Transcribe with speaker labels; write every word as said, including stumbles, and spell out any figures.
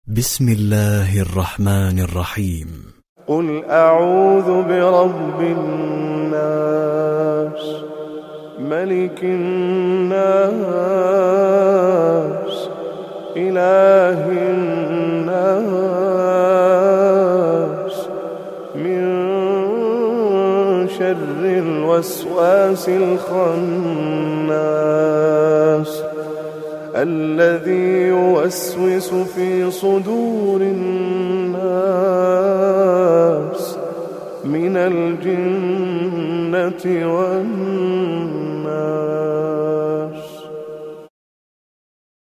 Speaker 1: بسم الله الرحمن الرحيم.
Speaker 2: قل أعوذ برب الناس ملك الناس إله الناس من شر الوسواس الخناس الذي يوسوس في صدور الناس من الجنة والناس.